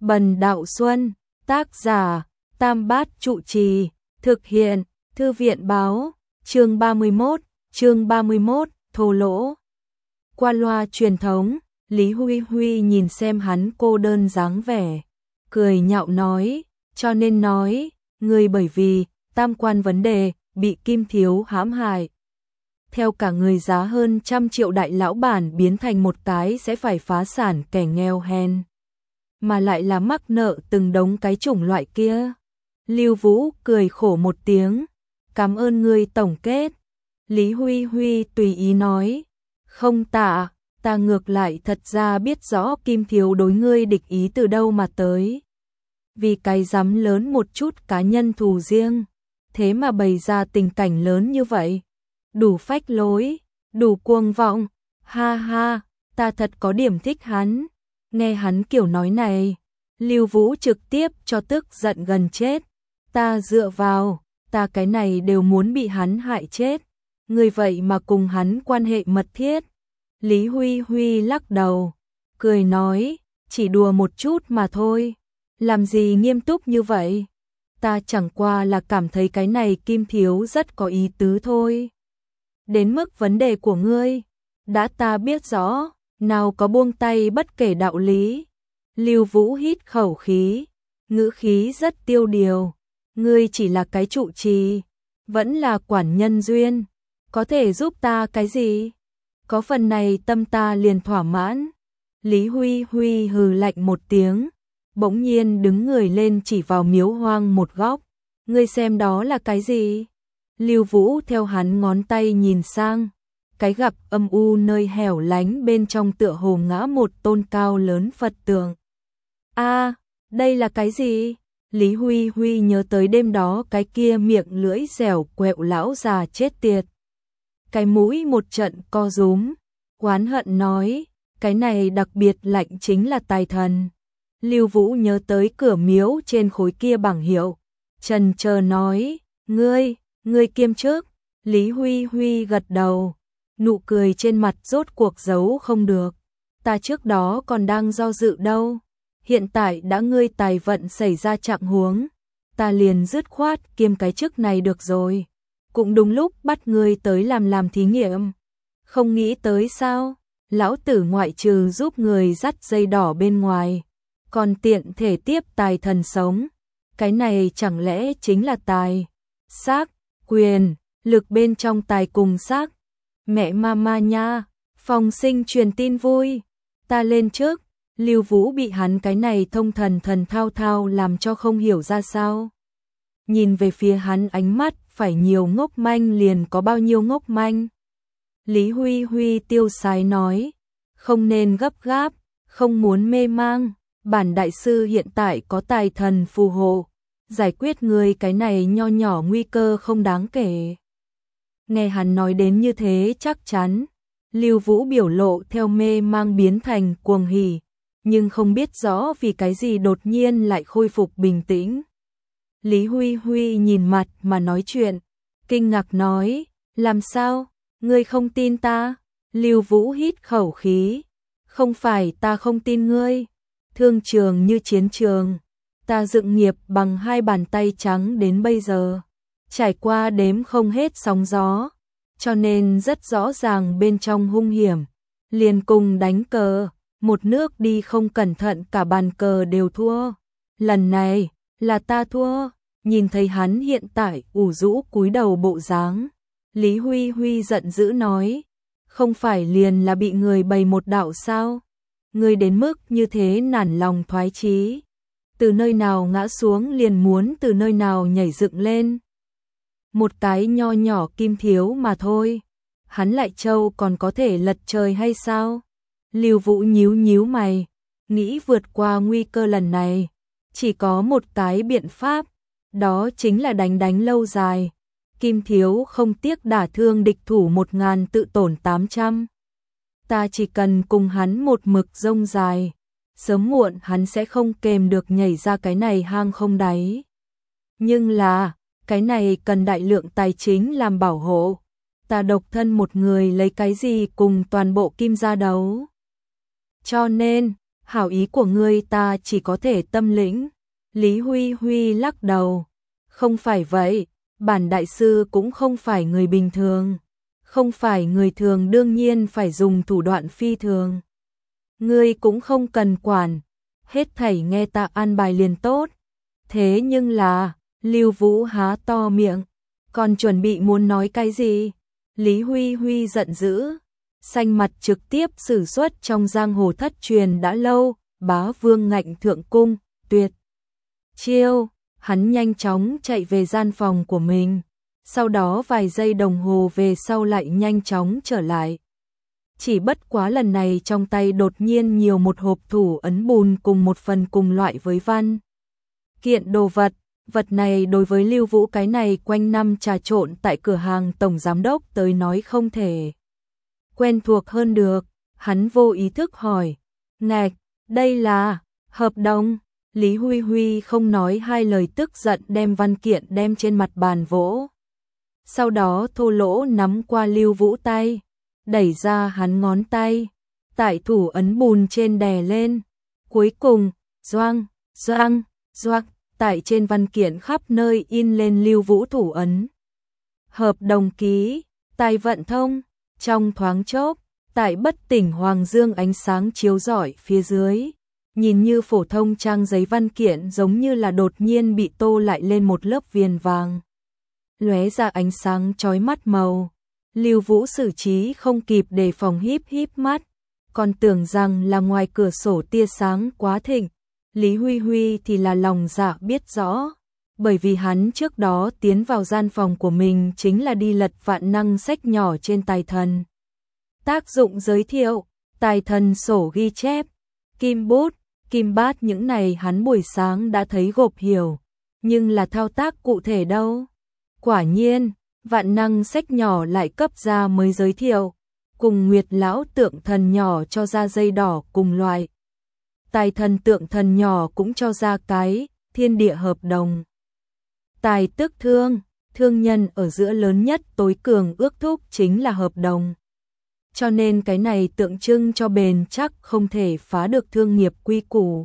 Bần Đạo Xuân, tác giả, Tam Bát Trụ Trì, thực hiện, Thư viện báo, chương 31, thô lỗ. Qua loa truyền thống, Lý Huy Huy nhìn xem hắn cô đơn dáng vẻ, cười nhạo nói, cho nên nói, người bởi vì tam quan vấn đề, bị Kim Thiếu hãm hại. Theo cả người giá hơn 100 triệu đại lão bản biến thành một cái sẽ phải phá sản kẻ nghèo hèn. Mà lại là mắc nợ từng đống cái chủng loại kia. Lưu Vũ cười khổ một tiếng, cảm ơn ngươi tổng kết. Lý Huy Huy tùy ý nói, không tạ, ta ngược lại thật ra biết rõ Kim Thiếu đối ngươi địch ý từ đâu mà tới. Vì cái dám lớn một chút cá nhân thù riêng, thế mà bày ra tình cảnh lớn như vậy. Đủ phách lối, đủ cuồng vọng, ha ha, ta thật có điểm thích hắn. Nghe hắn kiểu nói này, Lưu Vũ trực tiếp cho tức giận gần chết. Ta dựa vào, ta cái này đều muốn bị hắn hại chết. Người vậy mà cùng hắn quan hệ mật thiết. Lý Huy Huy lắc đầu, cười nói, chỉ đùa một chút mà thôi. Làm gì nghiêm túc như vậy? Ta chẳng qua là cảm thấy cái này Kim Thiếu rất có ý tứ thôi. Đến mức vấn đề của ngươi, đã ta biết rõ, nào có buông tay bất kể đạo lý. Lưu Vũ hít khẩu khí, ngữ khí rất tiêu điều. Ngươi chỉ là cái trụ trì, vẫn là quản nhân duyên, có thể giúp ta cái gì? Có phần này tâm ta liền thỏa mãn. Lý Huy Huy hừ lạnh một tiếng, bỗng nhiên đứng người lên chỉ vào miếu hoang một góc. Ngươi xem đó là cái gì? Lưu Vũ theo hắn ngón tay nhìn sang, cái gặp âm u nơi hẻo lánh bên trong tựa hồ ngã một tôn cao lớn Phật tượng. A, đây là cái gì? Lý Huy Huy nhớ tới đêm đó cái kia miệng lưỡi dẻo quẹo lão già chết tiệt. Cái mũi một trận co rúm, oán hận nói, cái này đặc biệt lạnh chính là tài thần. Lưu Vũ nhớ tới cửa miếu trên khối kia bảng hiệu, chần chờ nói, ngươi kiêm chức. Lý Huy Huy gật đầu, nụ cười trên mặt rốt cuộc giấu không được. Ta trước đó còn đang do dự đâu, hiện tại đã ngươi tài vận xảy ra trạng huống, ta liền dứt khoát kiêm cái chức này được rồi. Cũng đúng lúc bắt ngươi tới làm thí nghiệm. Không nghĩ tới sao, lão tử ngoại trừ giúp người dắt dây đỏ bên ngoài, còn tiện thể tiếp tài thần sống. Cái này chẳng lẽ chính là tài, sắc, quyền, lực bên trong tài cùng sắc. Mẹ mama nha, phòng sinh truyền tin vui, ta lên trước. Lưu Vũ bị hắn cái này thông thần thao thao làm cho không hiểu ra sao. Nhìn về phía hắn ánh mắt phải nhiều ngốc manh liền có bao nhiêu ngốc manh. Lý Huy Huy tiêu sái nói, không nên gấp gáp, không muốn mê mang, bản đại sư hiện tại có tài thần phù hộ, giải quyết người cái này nho nhỏ nguy cơ không đáng kể. Nghe hắn nói đến như thế chắc chắn, Lưu Vũ biểu lộ theo mê mang biến thành cuồng hỉ, nhưng không biết rõ vì cái gì đột nhiên lại khôi phục bình tĩnh. Lý Huy Huy nhìn mặt mà nói chuyện, kinh ngạc nói, làm sao, ngươi không tin ta? Lưu Vũ hít khẩu khí, không phải ta không tin ngươi, thương trường như chiến trường, ta dựng nghiệp bằng hai bàn tay trắng đến bây giờ, trải qua đếm không hết sóng gió, cho nên rất rõ ràng bên trong hung hiểm, liền cùng đánh cờ, một nước đi không cẩn thận cả bàn cờ đều thua. Lần này, là ta thua. Nhìn thấy hắn hiện tại ủ rũ cúi đầu bộ dáng, Lý Huy Huy giận dữ nói, không phải liền là bị người bày một đạo sao? Ngươi đến mức như thế nản lòng thoái chí, từ nơi nào ngã xuống liền muốn từ nơi nào nhảy dựng lên. Một cái nho nhỏ Kim Thiếu mà thôi, hắn lại trâu còn có thể lật trời hay sao? Lưu Vũ nhíu mày, nghĩ vượt qua nguy cơ lần này, chỉ có một cái biện pháp, đó chính là đánh lâu dài. Kim Thiếu không tiếc đả thương địch thủ 1000 tự tổn 800. Ta chỉ cần cùng hắn một mực rông dài, sớm muộn hắn sẽ không kềm được nhảy ra cái này hang không đáy. Nhưng là, cái này cần đại lượng tài chính làm bảo hộ. Ta độc thân một người lấy cái gì cùng toàn bộ Kim gia đấu. Cho nên, Hảo ý của ngươi ta chỉ có thể tâm lĩnh. Lý Huy Huy lắc đầu. Không phải vậy, bản đại sư cũng không phải người bình thường. Không phải người thường đương nhiên phải dùng thủ đoạn phi thường. Ngươi cũng không cần quản, hết thảy nghe ta an bài liền tốt. Thế nhưng là, Lưu Vũ há to miệng, còn chuẩn bị muốn nói cái gì? Lý Huy Huy giận dữ, xanh mặt trực tiếp sử xuất trong giang hồ thất truyền đã lâu, Bá Vương Ngạnh Thượng Cung, tuyệt chiêu. Hắn nhanh chóng chạy về gian phòng của mình, sau đó vài giây đồng hồ về sau lại nhanh chóng trở lại. Chỉ bất quá lần này trong tay đột nhiên nhiều một hộp thủ ấn bùn cùng một phần cùng loại với văn kiện đồ vật. Vật này đối với Lưu Vũ cái này quanh năm trà trộn tại cửa hàng tổng giám đốc tới nói không thể quen thuộc hơn được. Hắn vô ý thức hỏi, ngạch, đây là hợp đồng? Lý Huy Huy không nói hai lời tức giận đem văn kiện đem trên mặt bàn vỗ. Sau đó thô lỗ nắm qua Lưu Vũ tay, đẩy ra hắn ngón tay, tại thủ ấn bùn trên đè lên. Cuối cùng, doang, doang, doang, tại trên văn kiện khắp nơi in lên Lưu Vũ thủ ấn. Hợp đồng ký, tài vận thông, trong thoáng chốc, tại bất tỉnh hoàng dương ánh sáng chiếu rọi phía dưới. Nhìn như phổ thông trang giấy văn kiện giống như là đột nhiên bị tô lại lên một lớp viền vàng. Lóe ra ánh sáng chói mắt màu. Lưu Vũ xử trí không kịp đề phòng híp híp mắt, còn tưởng rằng là ngoài cửa sổ tia sáng quá thịnh. Lý Huy Huy thì là lòng dạ biết rõ, bởi vì hắn trước đó tiến vào gian phòng của mình chính là đi lật vạn năng sách nhỏ trên tài thần. Tác dụng giới thiệu, tài thần sổ ghi chép, kim bút, kim bát những này hắn buổi sáng đã thấy gộp hiểu, nhưng là thao tác cụ thể đâu. Quả nhiên, vạn năng sách nhỏ lại cấp ra mới giới thiệu, cùng Nguyệt lão tượng thần nhỏ cho ra dây đỏ cùng loại. Tài thần tượng thần nhỏ cũng cho ra cái thiên địa hợp đồng. Tài tức thương, thương nhân ở giữa lớn nhất tối cường ước thúc chính là hợp đồng. Cho nên cái này tượng trưng cho bền chắc không thể phá được thương nghiệp quy củ.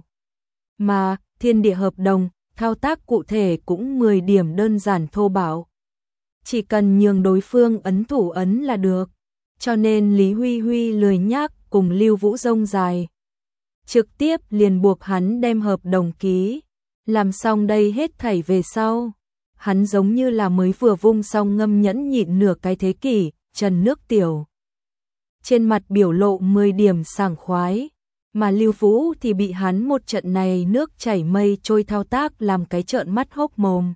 Mà thiên địa hợp đồng, thao tác cụ thể cũng 10 điểm đơn giản thô bạo. Chỉ cần nhường đối phương ấn thủ ấn là được. Cho nên Lý Huy Huy lười nhác cùng Lưu Vũ rông dài. Trực tiếp liền buộc hắn đem hợp đồng ký. Làm xong đây hết thảy về sau. Hắn giống như là mới vừa vung xong ngâm nhẫn nhịn nửa cái thế kỷ, trần nước tiểu. Trên mặt biểu lộ 10 điểm sảng khoái. Mà Lưu Vũ thì bị hắn một trận này nước chảy mây trôi thao tác làm cái trợn mắt hốc mồm.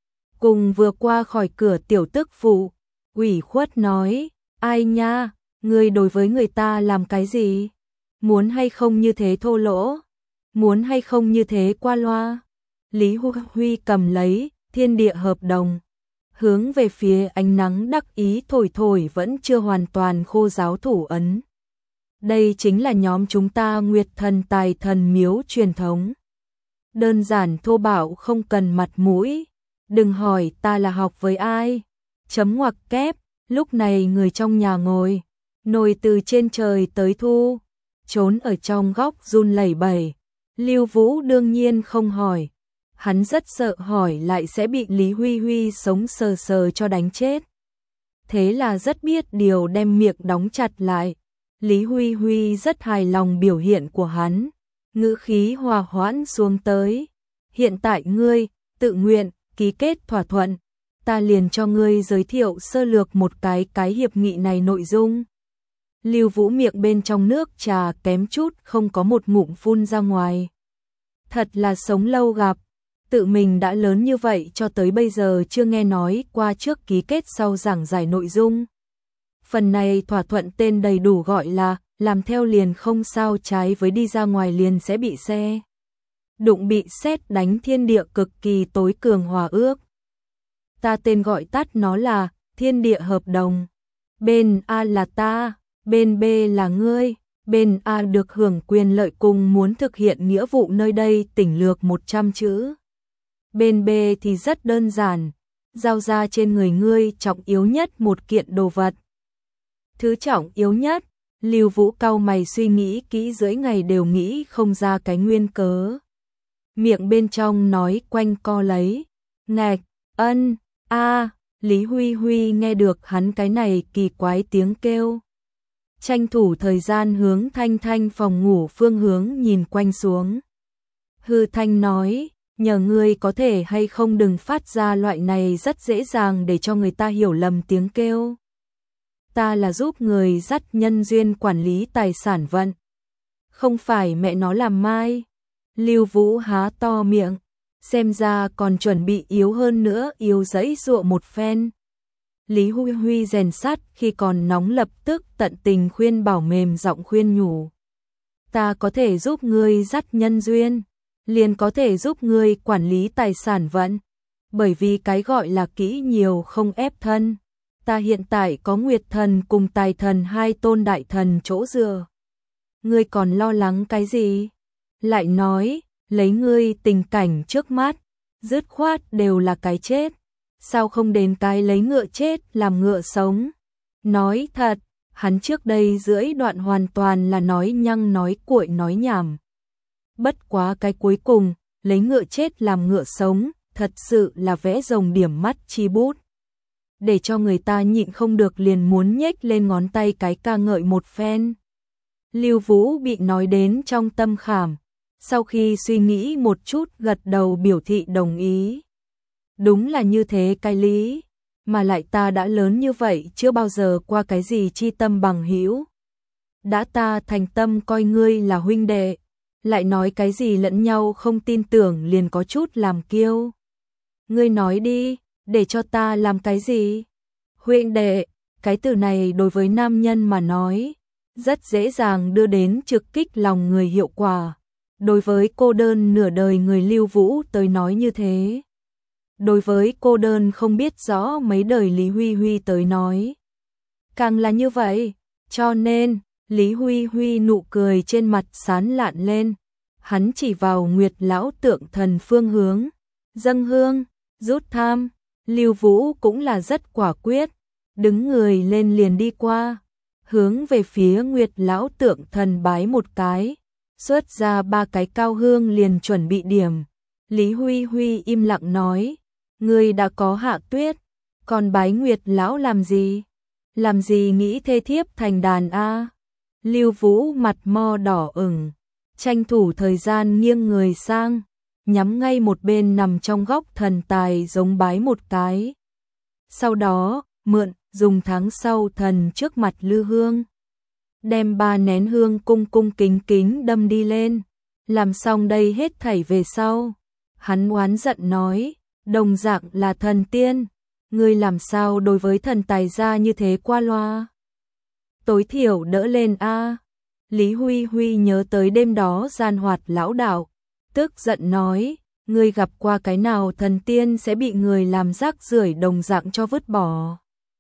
Cùng vừa qua khỏi cửa tiểu tức phụ, ủy khuất nói, ai nha, ngươi đối với người ta làm cái gì? Muốn hay không như thế thô lỗ? Muốn hay không như thế qua loa? Lý Huy cầm lấy thiên địa hợp đồng, hướng về phía ánh nắng đắc ý thổi thổi vẫn chưa hoàn toàn khô ráo thủ ấn. Đây chính là nhóm chúng ta Nguyệt Thần Tài Thần Miếu truyền thống. Đơn giản thô bạo không cần mặt mũi. Đừng hỏi ta là học với ai. Chấm ngoặc kép, lúc này người trong nhà ngồi, nồi từ trên trời tới thu, trốn ở trong góc run lẩy bẩy. Lưu Vũ đương nhiên không hỏi. Hắn rất sợ hỏi lại sẽ bị Lý Huy Huy sống sờ sờ cho đánh chết. Thế là rất biết điều đem miệng đóng chặt lại. Lý Huy Huy rất hài lòng biểu hiện của hắn, ngữ khí hòa hoãn xuống tới. Hiện tại ngươi, tự nguyện, ký kết thỏa thuận, ta liền cho ngươi giới thiệu sơ lược một cái hiệp nghị này nội dung. Lưu Vũ miệng bên trong nước trà kém chút không có một ngụm phun ra ngoài. Thật là sống lâu gặp, tự mình đã lớn như vậy cho tới bây giờ chưa nghe nói qua trước ký kết sau giảng giải nội dung. Phần này thỏa thuận tên đầy đủ gọi là làm theo liền không sao trái với đi ra ngoài liền sẽ bị xe đụng bị sét đánh thiên địa cực kỳ tối cường hòa ước. Ta tên gọi tắt nó là thiên địa hợp đồng. Bên A là ta, bên B là ngươi, bên A được hưởng quyền lợi cùng muốn thực hiện nghĩa vụ nơi đây tỉnh lược 100 chữ. Bên B thì rất đơn giản, giao ra trên người ngươi trọng yếu nhất một kiện đồ vật. Thứ trọng yếu nhất, Lưu Vũ cau mày suy nghĩ kỹ dưới ngày đều nghĩ không ra cái nguyên cớ. Miệng bên trong nói quanh co lấy. Ngạch, ân, a. Lý Huy Huy nghe được hắn cái này kỳ quái tiếng kêu. Tranh thủ thời gian hướng Thanh Thanh phòng ngủ phương hướng nhìn quanh xuống. Hư Thanh nói, nhờ ngươi có thể hay không đừng phát ra loại này rất dễ dàng để cho người ta hiểu lầm tiếng kêu. Ta là giúp người dắt nhân duyên quản lý tài sản vận. Không phải mẹ nó làm mai. Lưu Vũ há to miệng, xem ra còn chuẩn bị yếu hơn nữa, yếu giãy giụa một phen. Lý Huy Huy rèn sắt khi còn nóng lập tức tận tình khuyên bảo, mềm giọng khuyên nhủ. Ta có thể giúp ngươi dắt nhân duyên, liền có thể giúp ngươi quản lý tài sản vận. Bởi vì cái gọi là kỹ nhiều không ép thân. Ta hiện tại có Nguyệt Thần cùng Tài Thần hai tôn đại thần chỗ dựa. Ngươi còn lo lắng cái gì? Lại nói, lấy ngươi tình cảnh trước mắt, dứt khoát đều là cái chết. Sao không đến cái lấy ngựa chết làm ngựa sống? Nói thật, hắn trước đây dưới đoạn hoàn toàn là nói nhăng nói cuội nói nhảm. Bất quá cái cuối cùng, lấy ngựa chết làm ngựa sống, thật sự là vẽ rồng điểm mắt chi bút. Để cho người ta nhịn không được liền muốn nhếch lên ngón tay cái ca ngợi một phen. Lưu Vũ bị nói đến trong tâm khảm, sau khi suy nghĩ một chút gật đầu biểu thị đồng ý. Đúng là như thế cái lý, mà lại ta đã lớn như vậy chưa bao giờ qua cái gì chi tâm bằng hữu. Đã ta thành tâm coi ngươi là huynh đệ, lại nói cái gì lẫn nhau không tin tưởng liền có chút làm kiêu. Ngươi nói đi, để cho ta làm cái gì? Huynh đệ, cái từ này đối với nam nhân mà nói, rất dễ dàng đưa đến trực kích lòng người hiệu quả. Đối với cô đơn nửa đời người Lưu Vũ tới nói như thế. Đối với cô đơn không biết rõ mấy đời Lý Huy Huy tới nói. Càng là như vậy, cho nên, Lý Huy Huy nụ cười trên mặt sán lạn lên. Hắn chỉ vào Nguyệt lão tượng thần phương hướng. Dâng hương, rút tham, Lưu Vũ cũng là rất quả quyết. Đứng người lên liền đi qua. Hướng về phía Nguyệt lão tượng thần bái một cái. Xuất ra 3 cái cao hương liền chuẩn bị điểm. Lý Huy Huy im lặng nói. Ngươi đã có Hạ Tuyết, còn bái Nguyệt lão làm gì? Làm gì nghĩ thê thiếp thành đàn a? Lưu Vũ mặt mo đỏ ửng, tranh thủ thời gian nghiêng người sang, nhắm ngay một bên nằm trong góc thần tài giống bái một cái. Sau đó, mượn dùng tháng sau thần trước mặt lư hương, đem 3 nén hương cung cung kính kính đâm đi lên. Làm xong đây hết thảy về sau, hắn oán giận nói. Đồng dạng là thần tiên, ngươi làm sao đối với thần tài gia như thế qua loa? Tối thiểu đỡ lên a. Lý Huy Huy nhớ tới đêm đó gian hoạt lão đạo, tức giận nói, ngươi gặp qua cái nào thần tiên sẽ bị người làm rác rưởi đồng dạng cho vứt bỏ.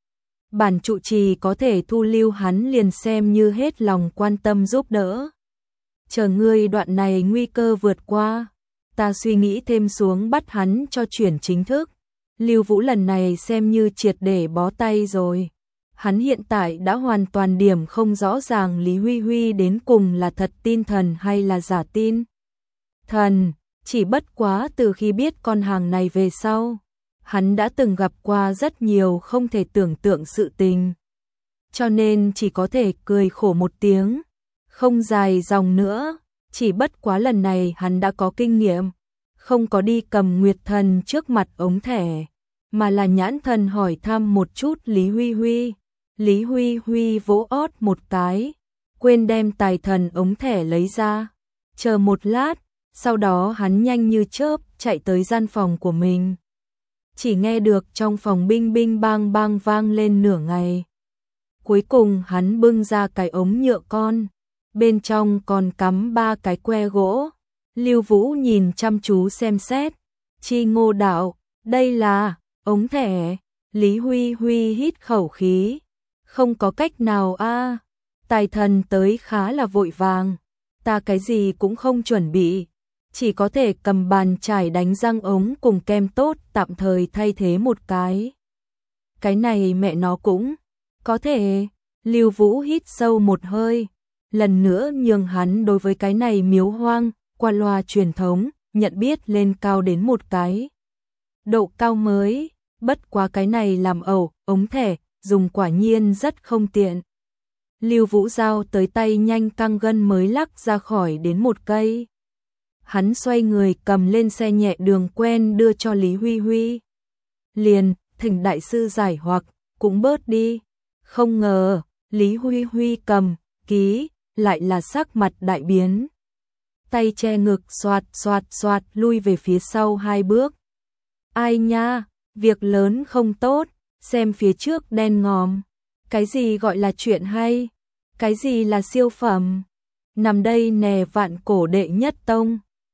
Bản trụ trì có thể thu lưu hắn liền xem như hết lòng quan tâm giúp đỡ. Chờ ngươi đoạn này nguy cơ vượt qua. Ta suy nghĩ thêm xuống bắt hắn cho chuyển chính thức. Lưu Vũ lần này xem như triệt để bó tay rồi. Hắn hiện tại đã hoàn toàn điểm không rõ ràng Lý Huy Huy đến cùng là thật tin thần hay là giả tin thần. Chỉ bất quá từ khi biết con hàng này về sau, hắn đã từng gặp qua rất nhiều không thể tưởng tượng sự tình. Cho nên chỉ có thể cười khổ một tiếng, không dài dòng nữa. Chỉ bất quá lần này hắn đã có kinh nghiệm, không có đi cầm Nguyệt Thần trước mặt ống thẻ, mà là nhãn thần hỏi thăm một chút Lý Huy Huy. Lý Huy Huy vỗ ót một cái, quên đem Tài Thần ống thẻ lấy ra. Chờ một lát, sau đó hắn nhanh như chớp chạy tới gian phòng của mình. Chỉ nghe được trong phòng binh binh bang bang vang lên nửa ngày. Cuối cùng hắn bưng ra cái ống nhựa con. Bên trong còn cắm 3 cái que gỗ. Lưu Vũ nhìn chăm chú xem xét. Chi Ngô đạo, đây là ống thẻ. Lý Huy Huy hít khẩu khí. Không có cách nào a. Tài Thần tới khá là vội vàng. Ta cái gì cũng không chuẩn bị. Chỉ có thể cầm bàn chải đánh răng ống cùng kem tốt tạm thời thay thế một cái. Cái này mẹ nó cũng có thể. Lưu Vũ hít sâu một hơi, lần nữa nhường hắn đối với cái này miếu hoang, qua loa truyền thống, nhận biết lên cao đến một cái độ cao mới, bất quá cái này làm ống thẻ, dùng quả nhiên rất không tiện. Lưu Vũ giao tới tay nhanh căng gân mới lắc ra khỏi đến một cây. Hắn xoay người cầm lên xe nhẹ đường quen đưa cho Lý Huy Huy. Liền, thỉnh đại sư giải hoặc, cũng bớt đi. Không ngờ, Lý Huy Huy cầm, ký, lại là sắc mặt đại biến. Tay che ngực xoạt xoạt xoạt lui về phía sau 2 bước. Ai nha, việc lớn không tốt, xem phía trước đen ngòm. Cái gì gọi là chuyện hay? Cái gì là siêu phẩm? Nằm đây nè vạn cổ đệ nhất tông.